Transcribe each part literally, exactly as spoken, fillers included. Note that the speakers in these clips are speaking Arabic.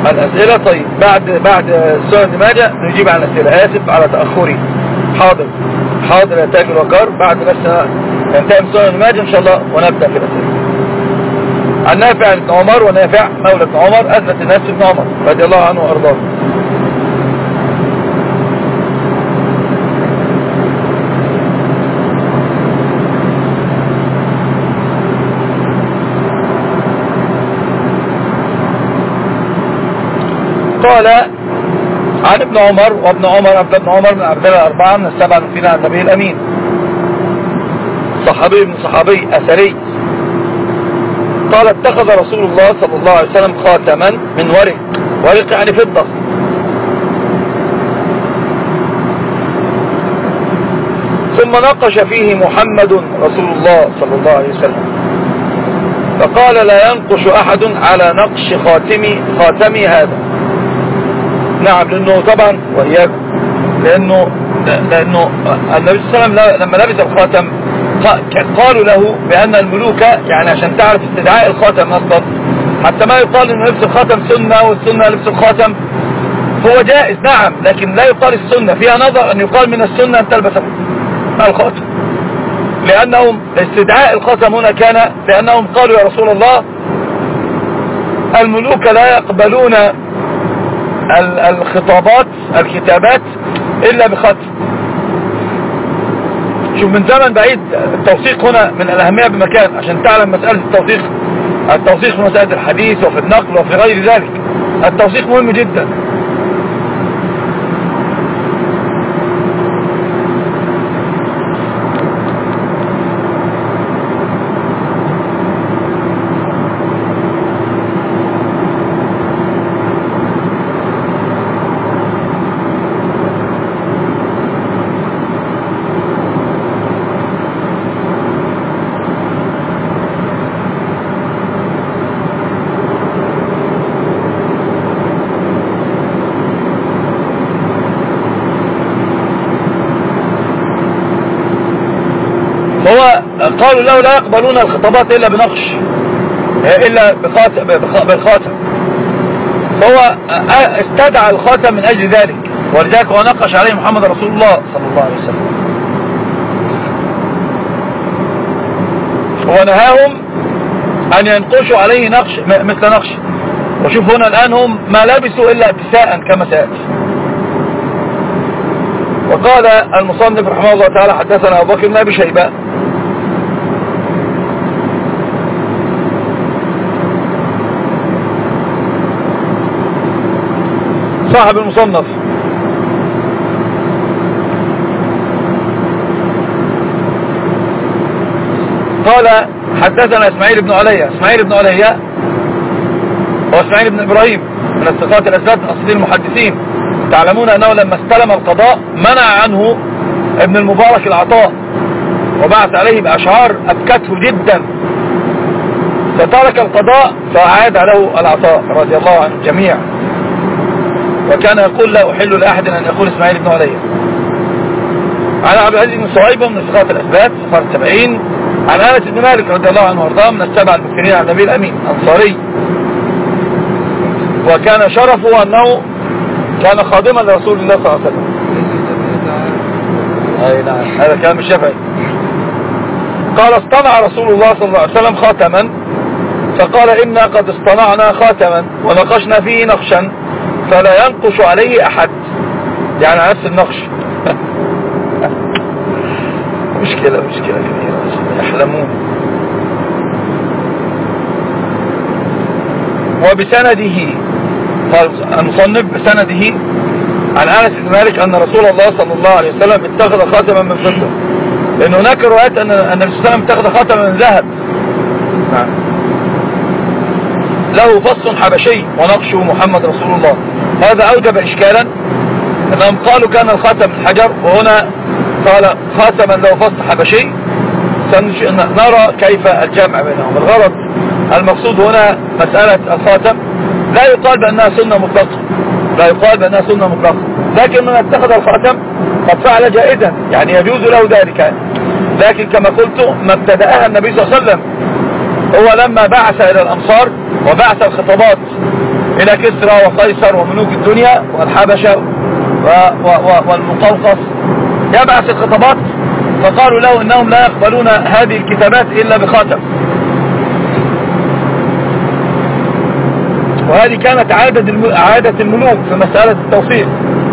الأسئلة. طيب بعد بعد سنن ابن ماجه نجيب عن الأسئلة. آسف على تأخري. حاضر حاضر يا تاج الوقار. بعد بس ننتهي من سنن ابن ماجه إن شاء الله ونبدأ في الأسئلة. عن نافع بن عمر، ونافع مولى بن عمر أثبت الناس بن عمر رضي الله عنه وأرضاه. قال عن ابن عمر، وابن عمر عبد ابن عمر من عبد الله الأربعة من السبعة المكثرين عن النبي الأمين، صحابي من صحابي أثري. قال اتخذ رسول الله صلى الله عليه وسلم خاتما من ورق، ورق يعني فضة، ثم نقش فيه محمد رسول الله صلى الله عليه وسلم، فقال لا ينقش أحد على نقش خاتمي خاتمي هذا. نعم، لأنه طبعا وإياكم، لأنه لأنه النبي صلى الله عليه وسلم لما لبس الخاتم قالوا له بأن الملوك، يعني عشان تعرف استدعاء الخاتم أصلا، حتى ما يقال أن لبس الخاتم سنة والسنة لبس الخاتم، هو جائز نعم، لكن لا يقال السنة، فيها نظر أن يقال من السنة أن تلبس الخاتم، لأنهم استدعاء الخاتم هنا كان لأنهم قالوا يا رسول الله الملوك لا يقبلون الخطابات الكتابات إلا بخاتم. شوف من زمن بعيد التوثيق هنا من الأهمية بمكان، عشان تعلم مسألة التوثيق. التوثيق في مسألة الحديث وفي النقل وفي غير ذلك، التوثيق مهم جدا. هو قالوا له لا يقبلون الخطابات إلا بنقش، إلا بالخاتم، فهو استدعى الخاتم من أجل ذلك، ولذلك هو نقش عليه محمد رسول الله صلى الله عليه وسلم، ونهاهم أن ينقشوا عليه نقش مثل نقش. وشوف هنا الآن هم ما لبسوا إلا ابتساء كما سيأتي. وقال المصنف رحمه الله تعالى حدثنا أبو بكر بن أبي شيبة صاحب المصنف، قال حدثنا اسماعيل بن عليا. اسماعيل بن عليا هو اسماعيل بن إبراهيم من الثقات الأثبات من أصحاب المحدثين. تعلمون أنه لما استلم القضاء منع عنه ابن المبارك العطاء، وبعث عليه بأشعار أبكته جدا، فترك القضاء فأعاد له العطاء رضي الله عن الجميع. وكان يقول لا أحل لأحد أن يقول اسماعيل بن عليا. عن عبد العزيز بن صهيب من الثقات الأثبات صفر السبعين. عن أنس بن مالك رضي الله عنه وارضاه من السبع المكثرين عن النبي الأمين أنصاري، وكان شرفه أنه كان خادما لرسول الله صلى الله عليه وسلم. أي نعم، هذا كلام الشافعي. قال اصطنع رسول الله صلى الله عليه وسلم خاتما، فقال إنا قد اصطنعنا خاتما ونقشنا فيه نقشا فلا ينقش عليه أحد، يعني نفس النقش. مشكلة مشكلة كبيرة يحلمون. وبسنده قال المصنف بسنده عن أنس بن مالك أن رسول الله صلى الله عليه وسلم اتخذ خاتما من فضة، لأن هناك روايات أن النبي صلى الله عليه وسلم اتخذ خاتما من ذهب له فص حبشي ونقشه محمد رسول الله. هذا أوجب إشكالا، أنهم قالوا كان الخاتم من حجر، وهنا قال خاتما له فص حبشي. سنرى كيف الجمع بينهم. الغرض المقصود هنا مسألة الخاتم لا يقال بأنها سنة مطلقة، لا يقال بأنها سنة مطلقة، لكن من اتخذ الخاتم قد فعل جائزا، يعني يجوز له ذلك. لكن كما قلت ما ابتدأها النبي صلى الله عليه وسلم هو لما بعث إلى الأمصار وبعث الخطابات إلى كسرى وقيصر وملوك الدنيا والحبشة والمقوقص، يبعث الخطابات، فقالوا له إنهم لا يقبلون هذه الكتابات إلا بخاتم. وهذه كانت عادة الملوك في مسألة التوثيق،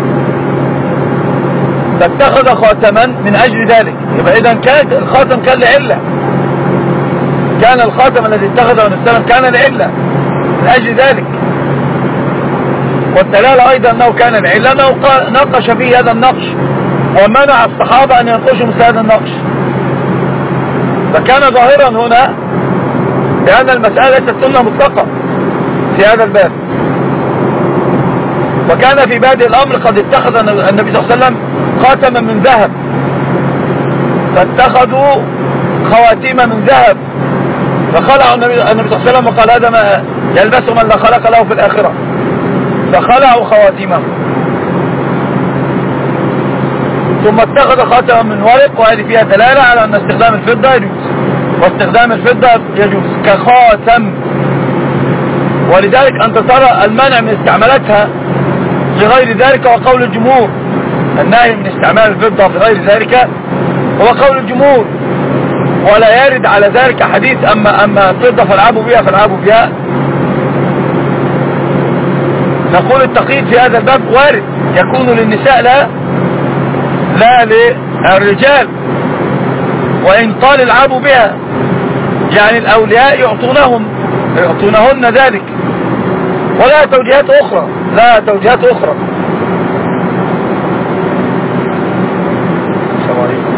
فاتخذ خاتما من أجل ذلك. يبقى إذن كان الخاتم كان لعلة، كان الخاتم الذي اتخذه النبي صلى الله عليه وسلم كان لعلة من أجل ذلك. والدلالة أيضا أنه كان لعلة أنه نقش فيه هذا النقش ومنع الصحابة أن ينقشوا مثل هذا النقش، فكان ظاهرا هنا لأن المسألة ليست سنة مطلقة في هذا الباب. وكان في بادئ الأمر قد اتخذ النبي صلى الله عليه وسلم خاتما من ذهب، فاتخذوا خواتيم من ذهب، فخلعوا النبي صلى الله عليه وسلم وقال هذا ما يلبسه من لا خلق له في الآخرة، فخلعوا خواتيمه. ثم اتخذ خاتما من ورق، وهذه فيها دلالة على أن استخدام الفضة يجوز، واستخدام الفضة يجوز كخاتم. ولذلك أنت ترى المنع من استعمالتها لغير ذلك وقول الجمهور، النهي من استعمال الفضة في غير ذلك هو قول الجمهور، ولا يرد على ذلك حديث أما أما الفضة فالعبوا بها فالعبوا بها. نقول التقييد في هذا الباب وارد، يكون للنساء لا لا للرجال، وإن قال العبوا بها يعني الأولياء يعطونهم يعطونهن ذلك، ولا توجيهات أخرى، لا توجيهات أخرى. السلام عليكم.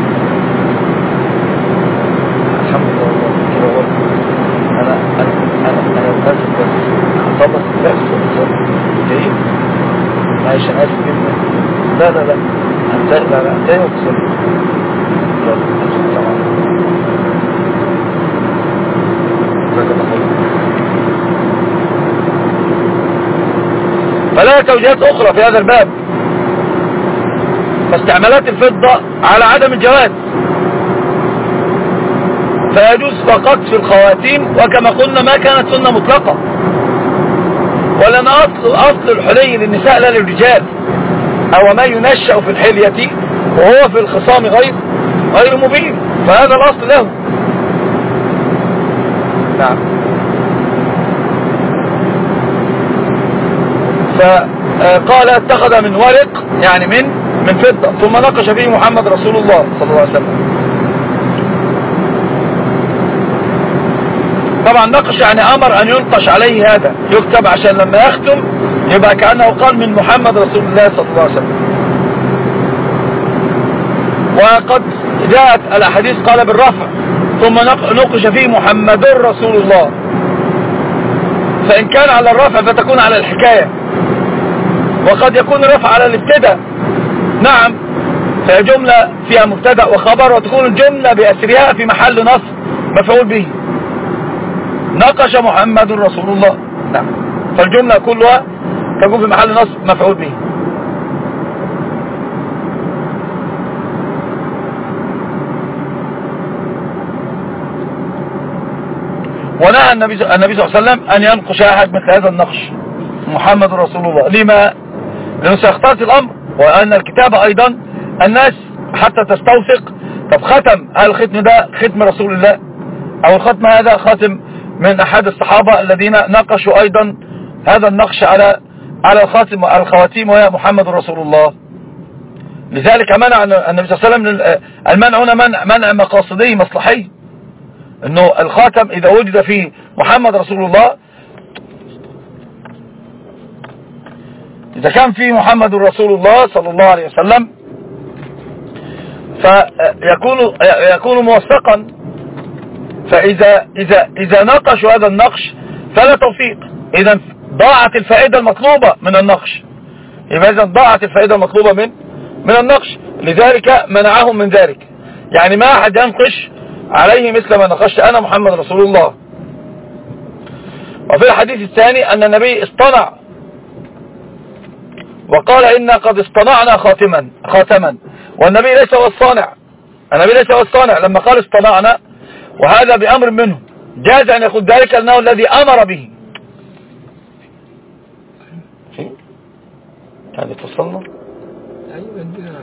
الحمد لله. أنا أنا أنا أنا بس بس هخلص الدرس وأتصل. جيد؟ معلش أنا آسف جدا. لا لا لا أنت لا لا أنتهي وأتصل. يلا السلام عليكم. جزاك الله خير. فلا توجيهات أخرى في هذا الباب، فاستعمالات الفضة على عدم الجواز، فيجوز فقط في الخواتيم، وكما قلنا ما كانت سنة مطلقة، ولأن أصل, أصل الحلي للنساء لا للرجال، أو ما ينشأ في الحلية وهو في الخصام غير غير مبين، فهذا الأصل له. نعم. فقال اتخذ من ورق يعني من من فضة، ثم نقش فيه محمد رسول الله صلى الله عليه وسلم. طبعا نقش يعني أمر أن ينقش عليه، هذا يكتب عشان لما يختم يبقى كأنه قال من محمد رسول الله صلى الله عليه وسلم. وقد جاءت الأحاديث قال بالرفع، ثم نقش فيه محمد رسول الله، فإن كان على الرفع فتكون على الحكاية، وقد يكون الرفع على الابتداء. نعم، فهي جملة فيها مبتدأ وخبر، وتكون الجملة بأسرها في محل نصب مفعول به، نقش محمد رسول الله. نعم، فالجملة كلها تكون في محل نصب مفعول به. ونهى النبي صلى الله عليه وسلم أن ينقش أحد مثل هذا النقش محمد رسول الله. لما؟ لأنه سيختلط الأمر، وأن الكتاب أيضا الناس حتى تستوثق، طب ختم، هل الختم ده ختم رسول الله، أو الختم هذا خاتم من أحد الصحابة الذين نقشوا أيضا هذا النقش على على الخاتم على الخواتيم، وهي محمد رسول الله. لذلك منع النبي صلى الله عليه وسلم المنع هنا منع, منع مقاصدي مصلحي، انه الخاتم اذا وجد فيه محمد رسول الله، اذا كان فيه محمد رسول الله صلى الله عليه وسلم فيكون يكون موثقا، فاذا اذا اذا نقشوا هذا النقش فلا توفيق، اذا ضاعت الفائدة المطلوبة من النقش، يبقى اذا ضاعت الفائدة المطلوبة من من النقش. لذلك منعهم من ذلك، يعني ما احد ينقش عليه مثل ما نقشت أنا محمد رسول الله. وفي الحديث الثاني أن النبي اصطنع وقال إنا قد اصطنعنا خاتما خاتما والنبي ليس هو الصانع، النبي ليس هو الصانع لما قال اصطنعنا، وهذا بأمر منه، جاز أن يقول ذلك أنه الذي أمر به. يعني توصلنا. ايوه عندنا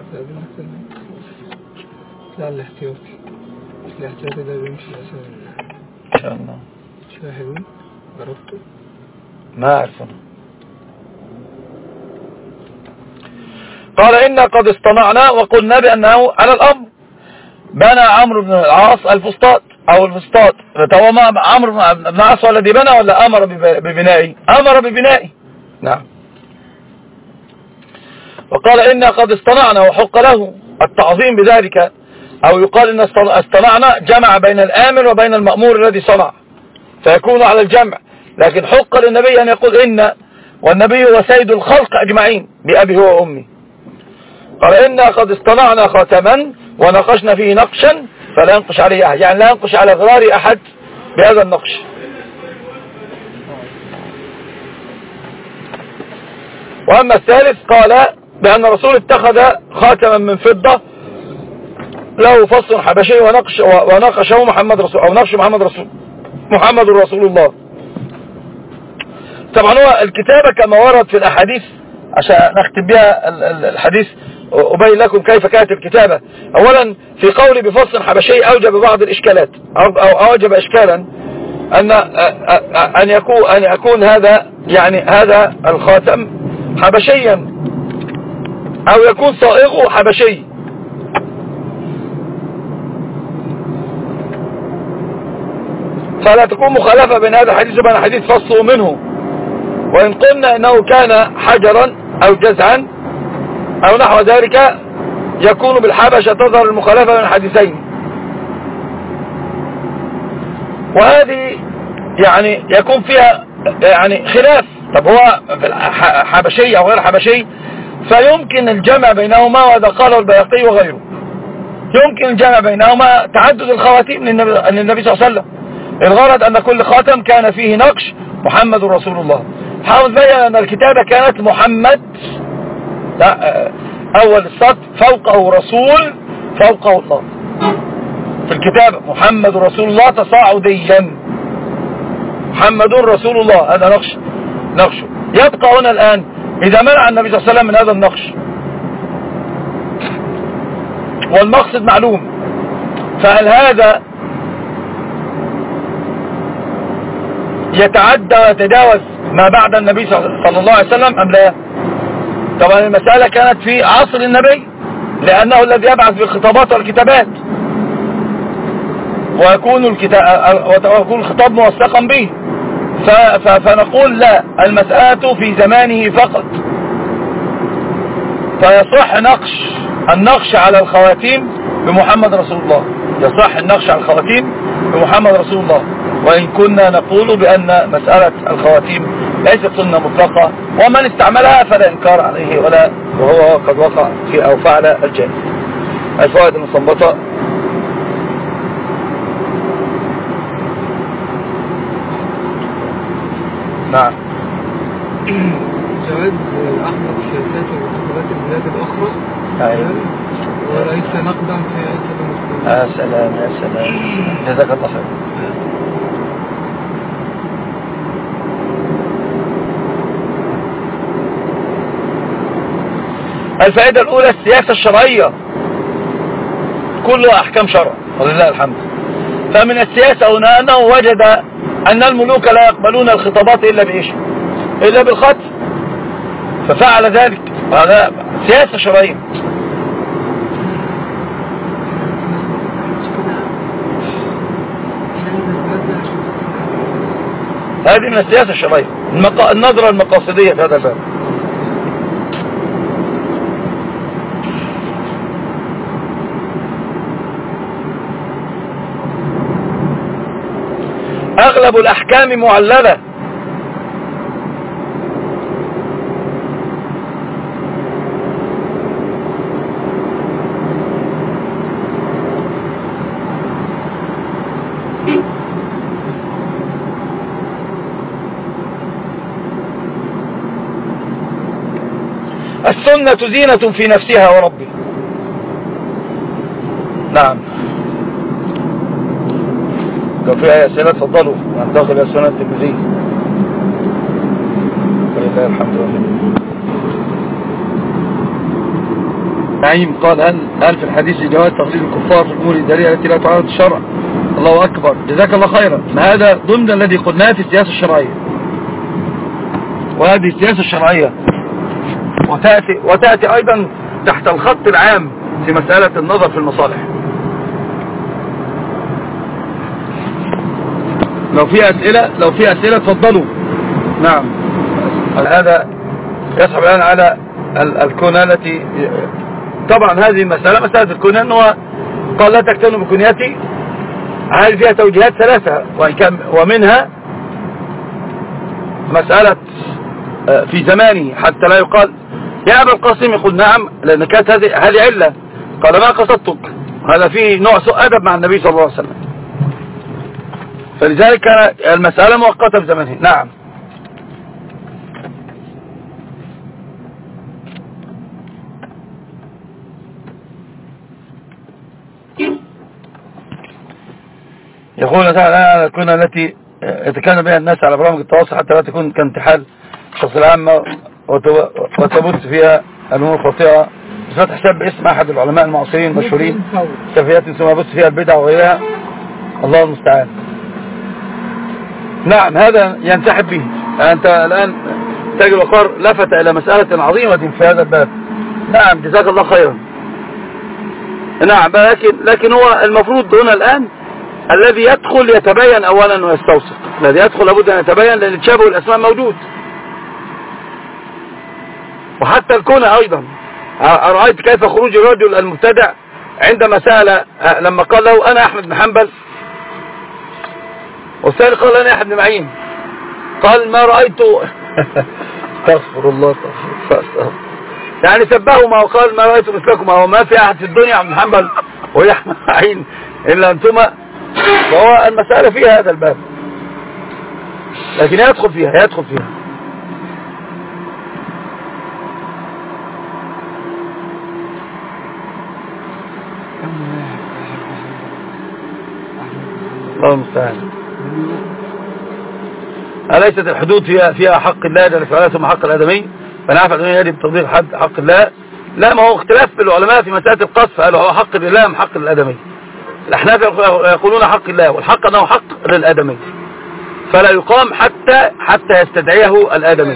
لا الاحتياطي الاحتياطي ده بيمشي مثلا ان شاء الله. شويه حلوين جربته؟ ما اعرف انا. قال إنا قد اصطنعنا وقلنا بأنه على الأمر. بنى عمرو بن العاص الفسطاط أو الفسطاط. فهو عمرو بن العاص هو الذي بنى ولا أمر ببنائه؟ أمر ببنائه. نعم. وقال إنا قد اصطنعنا وحق له التعظيم بذلك، أو يقال إن اصطنعنا جمع بين الآمر وبين المأمور الذي صنع فيكون على الجمع، لكن حق للنبي أن يقول إن، والنبي هو سيد الخلق أجمعين بأبي هو وأمي. قال إنا قد اصطنعنا خاتما ونقشنا فيه نقشا فلا ينقش عليه أحد، يعني لا ينقش على غرار أحد بهذا النقش. وأما الثالث قال بأن الرسول اتخذ خاتما من فضة له فص حبشي ونقش ونقشه محمد رسول أو نقش محمد رسول محمد رسول الله. طبعا هو الكتابة كما ورد في الأحاديث، عشان نختم بها الحديث أبين لكم كيف كانت الكتابة. أولا في قول بفص حبشي أوجب بعض الإشكالات أو أوجب إشكالا أن أن يكون أن يكون هذا يعني هذا الخاتم حبشيا أو يكون صائغه حبشي. فلا تكون مخالفة بين هذا الحديث وبين حديث فصه منه. وإن قلنا أنه كان حجرا أو جزعا أو نحو ذلك يكون بالحبشة تظهر المخالفة بين الحديثين. وهذه يعني يكون فيها يعني خلاف. طب هو حبشي أو غير حبشي، فيمكن الجمع بينهما، وهذا قاله البيهقي وغيره. يمكن الجمع بينهما تعدد الخواتيم للنبي صلى الله عليه وسلم. الغرض أن كل خاتم كان فيه نقش محمد رسول الله. حاول بيان أن الكتابة كانت محمد، لا أول السطر فوقه رسول فوقه الله. في الكتابة محمد رسول الله تصاعديا، محمد رسول الله، هذا نقش نقشه. يبقى هنا الآن إذا منع النبي صلى الله عليه وسلم من هذا النقش والمقصد معلوم، فهل هذا يتعدى ويتجاوز ما بعد النبي صلى الله عليه وسلم أم لا؟ طبعا المسألة كانت في عصر النبي، لأنه الذي يبعث بالخطابات والكتابات، ويكون ويكون الخطاب موثقا به. فنقول لا، المسألة في زمانه فقط. فيصح نقش النقش على الخواتيم بمحمد رسول الله، يصح النقش على الخواتيم بمحمد رسول الله. وإن كنا نقول بأن مسألة الخواتيم ليست سنة مطلقة، ومن استعملها فلا إنكار عليه ولا وهو قد وقع في أو فعل الجائز. الفوائد المستنبطة. نعم. جواز أحمد الشركات ومعتقدات البلاد الأخرى. أيوة. وليس نقدا في عيسى المسلمين. يا سلام يا سلام، جزاك الله خير. الفائدة الأولى السياسة الشرعية كلها أحكام شرع ولله الحمد. فمن السياسة هنا أنه وجد أن الملوك لا يقبلون الخطابات إلا بإيش؟ إلا بالخط، ففعل ذلك. هذا سياسة شرعية. هذه من السياسة الشرعية، النظرة المقاصدية في هذا الباب. أغلب الأحكام معللة، السنة زينة في نفسها وربها. نعم. لو في أي أسئلة تفضلوا، ننتقل إلى السنة الترمذي. ولله الحمد لله. نعيم قال هل, هل في الحديث جواز تقليد الكفار في الأمور الإدارية التي لا تعارض الشرع؟ الله أكبر، جزاك الله خيرا. ما هذا ضمن الذي قلناه في السياسة الشرعية، وهذه السياسة الشرعية وتأتي, وتأتي أيضا تحت الخط العام في مسألة النظر في المصالح. لو في أسئلة لو في أسئلة تفضلوا. نعم، هذا يصعب الآن على الكنى التي طبعا هذه المسألة مسألة الكنى أنه قال لا تكتنوا بكنيتي، هذه فيها توجيهات ثلاثة وإن كان ومنها مسألة في زمانه حتى لا يقال يا أبا القاسم، يقول نعم لأن كانت هذه هذه علة، قال ما قصدتك، هذا فيه نوع سوء أدب مع النبي صلى الله عليه وسلم، فلذلك كان المسألة مؤقتة في زمانه. نعم. يقول تعالى الكنى التي يتكلم بها الناس على برامج التواصل حتى لا تكون كانتحال الشخص العامة وتبث فيها الأمور خاطئة بفتح حساب باسم أحد العلماء المعاصرين المشهورين سفيات ثم يبث فيها البدع وغيرها، الله المستعان. نعم، هذا ينسحب به. أنت الآن تاج الوقار لفت إلى مسألة عظيمة في هذا الباب. نعم، جزاك الله خيرا. نعم، لكن لكن هو المفروض هنا الآن الذي يدخل يتبين أولا ويستوثق، الذي يدخل لابد أن يتبين لأن تشابه الأسماء موجود، وحتى الكنى أيضا. أرأيت كيف خروج الرجل المبتدع عندما سأل لما قال له أنا أحمد بن حنبل، والثاني قال أنا أحمد بن معين، قال ما رأيت استغفر الله استغفر يعني سبهما وقال ما رأيت مثلكما وما في أحد في الدنيا أحمد بن حنبل ويا أحمد بن معين إلا أنتما. فهو المسألة فيها هذا الباب، لكن يدخل فيها يدخل فيها الله المستعان. أليست الحدود فيها فيها حق الله جل وعلا ثم حق الآدمي؟ فنعرف أنه يجب تطبيق حد حق الله. لا، ما هو اختلاف العلماء في مسألة القذف، قالوا هو حق لله أم حق للآدمي. الأحناف يقولون حق الله، والحق أنه حق للآدمي فلا يقام حتى حتى يستدعيه الآدمي.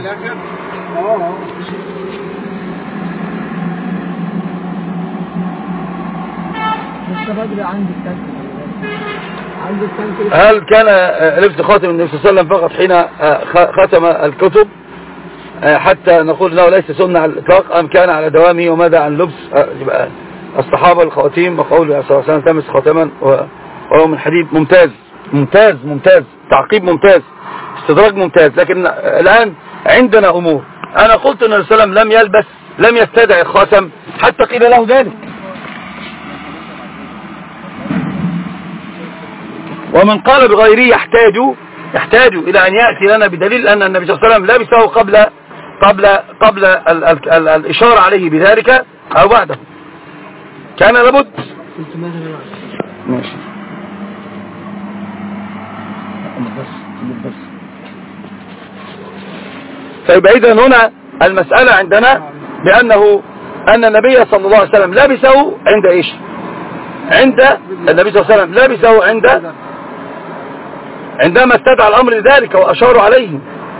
هل كان لبس خاتم النبي صلى الله عليه وسلم فقط حين ختم الكتب حتى نقول انه ليس سنة على الإطلاق، أم كان على دوامه؟ وماذا عن لبس الصحابة الخواتيم وقوله صلى الله عليه وسلم تمس خاتما وهو من حديد؟ ممتاز ممتاز ممتاز، تعقيب ممتاز، استدراج ممتاز. لكن الآن عندنا أمور. أنا قلت أن النبي صلى الله عليه وسلم لم يلبس لم يستدعي الخاتم حتى قيل له ذلك، ومن قال بغيره يحتاج يحتاج إلى أن يأتي لنا بدليل أن النبي صلى الله عليه وسلم لبسه قبل قبل قبل ال ال ال الإشارة عليه بذلك أو بعده، كان لابد. ماشي. طيب إذن هنا المسألة عندنا بأنه أن النبي صلى الله عليه وسلم لبسه عند إيش؟ عند النبي صلى الله عليه وسلم لبسه عند عندما استدعى الأمر لذلك وأشاروا عليه.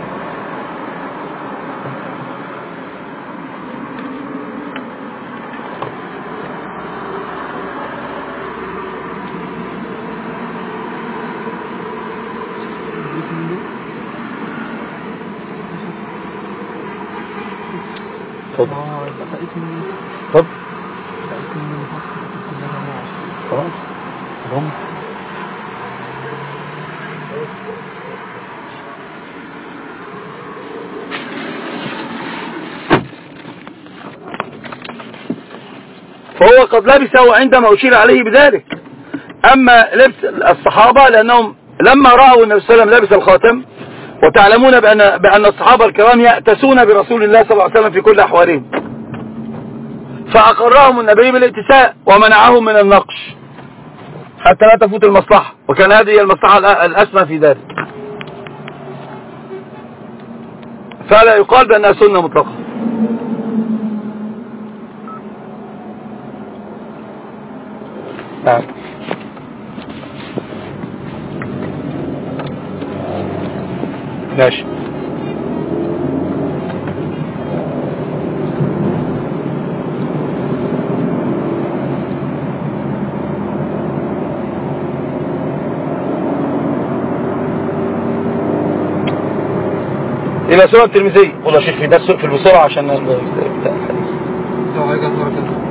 طب طب خلاص هم فهو قد لبسه عندما أشير عليه بذلك. أما لبس الصحابة لأنهم لما رأوا النبي صلى الله عليه وسلم لبس الخاتم، وتعلمون بأن, بأن الصحابة الكرام يأتسون برسول الله صلى الله عليه وسلم في كل أحوالهم، فأقرهم النبي بالاتساء ومنعهم من النقش حتى لا تفوت المصلحة، وكان هذه المصلحة الأسمى في ذلك، فلا يقال بأنها سنة مطلقة. نعم. ماشي. إلى سنة الترمذي. والله شيخ في درس في البسرعة عشان لو هيجي مرة كده